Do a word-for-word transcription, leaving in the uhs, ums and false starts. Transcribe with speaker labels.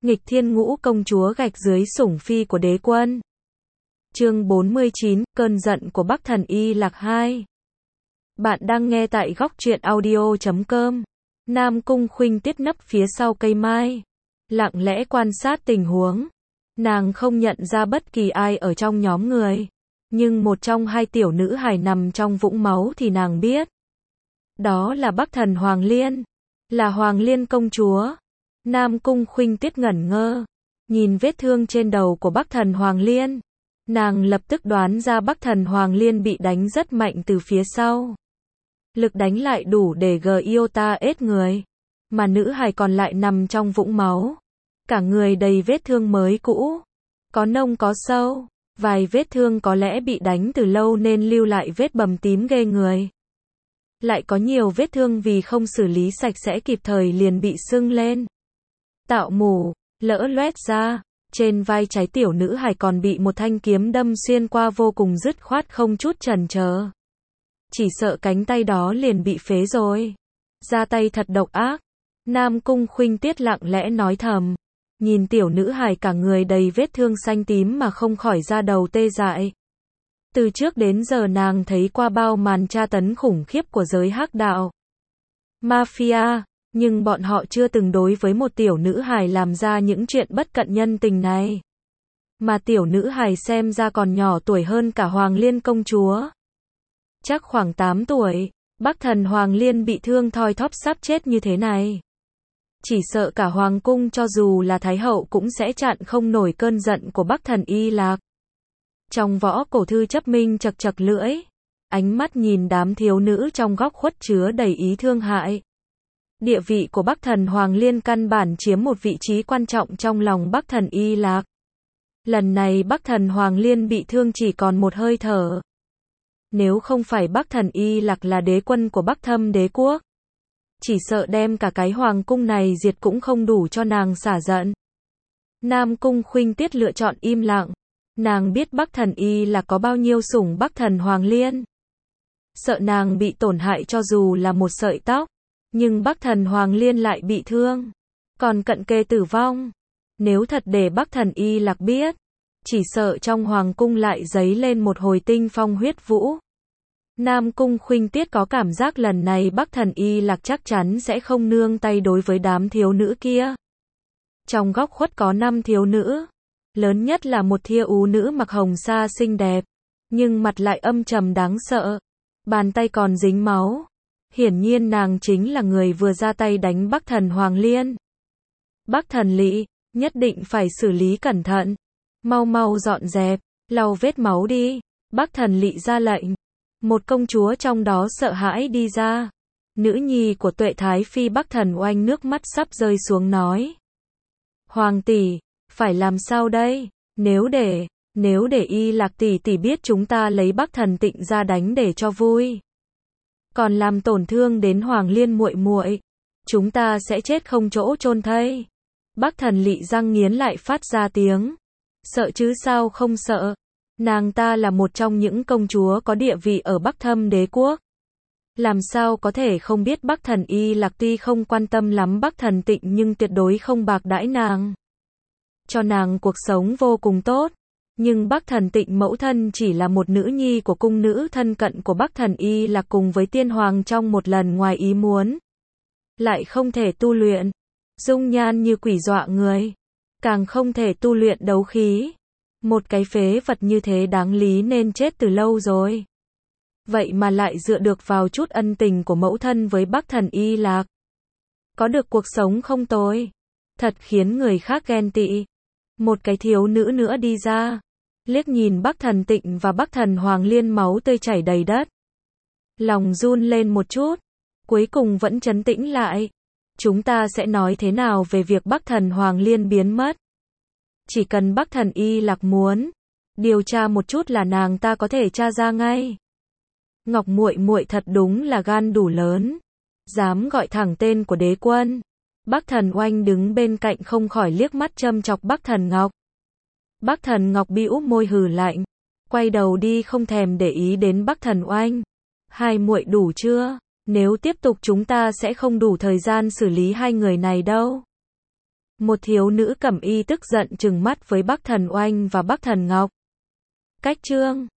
Speaker 1: Nghịch thiên ngũ công chúa gạch dưới sủng phi của đế quân. Chương bốn mươi chín, cơn giận của Bắc Thần Y Lạc hai. Bạn đang nghe tại góc truyện audio chấm com. Nam Cung Khuynh Tiết nấp phía sau cây mai, lặng lẽ quan sát tình huống. Nàng không nhận ra bất kỳ ai ở trong nhóm người, nhưng một trong hai tiểu nữ hài nằm trong vũng máu thì nàng biết. Đó là Bắc Thần Hoàng Liên, là Hoàng Liên công chúa. Nam Cung Khuynh Tiết ngẩn ngơ, nhìn vết thương trên đầu của Bắc Thần Hoàng Liên. Nàng lập tức đoán ra Bắc Thần Hoàng Liên bị đánh rất mạnh từ phía sau. Lực đánh lại đủ để Giota ết người, mà nữ hài còn lại nằm trong vũng máu. Cả người đầy vết thương mới cũ, có nông có sâu, vài vết thương có lẽ bị đánh từ lâu nên lưu lại vết bầm tím ghê người. Lại có nhiều vết thương vì không xử lý sạch sẽ kịp thời liền bị sưng lên, tạo mủ, lỡ loét ra. Trên vai trái tiểu nữ hài còn bị một thanh kiếm đâm xuyên qua vô cùng dứt khoát không chút chần chờ. Chỉ sợ cánh tay đó liền bị phế rồi. Ra tay thật độc ác. Nam Cung Khuynh Tiết lặng lẽ nói thầm. Nhìn tiểu nữ hài cả người đầy vết thương xanh tím mà không khỏi da đầu tê dại. Từ trước đến giờ nàng thấy qua bao màn tra tấn khủng khiếp của giới hắc đạo, mafia, nhưng bọn họ chưa từng đối với một tiểu nữ hài làm ra những chuyện bất cận nhân tình này. Mà tiểu nữ hài xem ra còn nhỏ tuổi hơn cả Hoàng Liên công chúa. Chắc khoảng tám tuổi, Bắc Thần Hoàng Liên bị thương thoi thóp sắp chết như thế này. Chỉ sợ cả Hoàng cung cho dù là Thái hậu cũng sẽ chặn không nổi cơn giận của Bắc Thần Y Lạc. Trong võ cổ thư chấp minh chật chật lưỡi, ánh mắt nhìn đám thiếu nữ trong góc khuất chứa đầy ý thương hại. Địa vị của Bắc Thần Hoàng Liên căn bản chiếm một vị trí quan trọng trong lòng Bắc Thần Y Lạc. Lần này Bắc Thần Hoàng Liên bị thương chỉ còn một hơi thở. Nếu không phải Bắc Thần Y Lạc là đế quân của Bắc Thâm đế quốc, chỉ sợ đem cả cái hoàng cung này diệt cũng không đủ cho nàng xả giận. Nam Cung Khuynh Tiết lựa chọn im lặng. Nàng biết Bắc Thần Y Lạc có bao nhiêu sủng Bắc Thần Hoàng Liên. Sợ nàng bị tổn hại cho dù là một sợi tóc. Nhưng Bắc Thần Hoàng Liên lại bị thương, còn cận kề tử vong. Nếu thật để Bắc Thần Y Lạc biết, chỉ sợ trong hoàng cung lại dấy lên một hồi tinh phong huyết vũ. Nam Cung Khuynh Tiết có cảm giác lần này Bắc Thần Y Lạc chắc chắn sẽ không nương tay đối với đám thiếu nữ kia. Trong góc khuất có năm thiếu nữ, lớn nhất là một thia ú nữ mặc hồng sa xinh đẹp, nhưng mặt lại âm trầm đáng sợ, bàn tay còn dính máu. Hiển nhiên nàng chính là người vừa ra tay đánh Bắc Thần Hoàng Liên. Bắc Thần Lỵ, nhất định phải xử lý cẩn thận. Mau mau dọn dẹp, lau vết máu đi. Bắc Thần Lỵ ra lệnh. Một công chúa trong đó sợ hãi đi ra. Nữ nhi của Tuệ Thái Phi Bắc Thần Oanh nước mắt sắp rơi xuống nói. Hoàng tỷ, phải làm sao đây? Nếu để, nếu để Y Lạc tỷ tỷ biết chúng ta lấy Bắc Thần Tịnh ra đánh để cho vui, còn làm tổn thương đến Hoàng Liên muội muội, chúng ta sẽ chết không chỗ chôn thây. Bắc Thần Lỵ răng nghiến lại phát ra tiếng. Sợ chứ sao không sợ. Nàng ta là một trong những công chúa có địa vị ở Bắc Thâm đế quốc. Làm sao có thể không biết Bắc Thần Y Lạc tuy không quan tâm lắm Bắc Thần Tịnh nhưng tuyệt đối không bạc đãi nàng. Cho nàng cuộc sống vô cùng tốt. Nhưng Bắc Thần Tịnh mẫu thân chỉ là một nữ nhi của cung nữ thân cận của Bắc Thần Y Lạc cùng với tiên hoàng trong một lần ngoài ý muốn. Lại không thể tu luyện. Dung nhan như quỷ dọa người. Càng không thể tu luyện đấu khí. Một cái phế vật như thế đáng lý nên chết từ lâu rồi. Vậy mà lại dựa được vào chút ân tình của mẫu thân với Bắc Thần Y Lạc. Có được cuộc sống không tồi. Thật khiến người khác ghen tị. Một cái thiếu nữ nữa đi ra. Liếc nhìn Bắc Thần Tịnh và Bắc Thần Hoàng Liên máu tươi chảy đầy đất. Lòng run lên một chút. Cuối cùng vẫn trấn tĩnh lại. Chúng ta sẽ nói thế nào về việc Bắc Thần Hoàng Liên biến mất? Chỉ cần Bắc Thần Y Lạc muốn điều tra một chút là nàng ta có thể tra ra ngay. Ngọc muội muội thật đúng là gan đủ lớn, dám gọi thẳng tên của đế quân. Bắc Thần Oanh đứng bên cạnh không khỏi liếc mắt châm chọc Bắc Thần Ngọc. Bắc Thần Ngọc bĩu môi hừ lạnh, quay đầu đi không thèm để ý đến Bắc Thần Oanh. Hai muội đủ chưa? Nếu tiếp tục chúng ta sẽ không đủ thời gian xử lý hai người này đâu. Một thiếu nữ cẩm y tức giận trừng mắt với Bắc Thần Oanh và Bắc Thần Ngọc. Cách chương